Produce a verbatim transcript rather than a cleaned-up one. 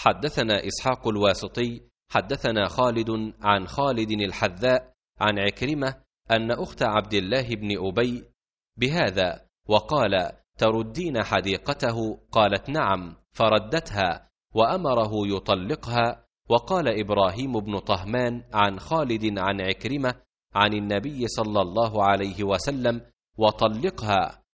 حدثنا إسحاق الواسطي حدثنا خالد عن خالد الحذاء عن عكرمة أن أخت عبد الله بن أبي بهذا، وقال: تردين حديقته؟ قالت: نعم، فردتها وأمره يطلقها. وقال إبراهيم بن طهمان عن خالد عن عكرمة عن النبي صلى الله عليه وسلم: وطلقها.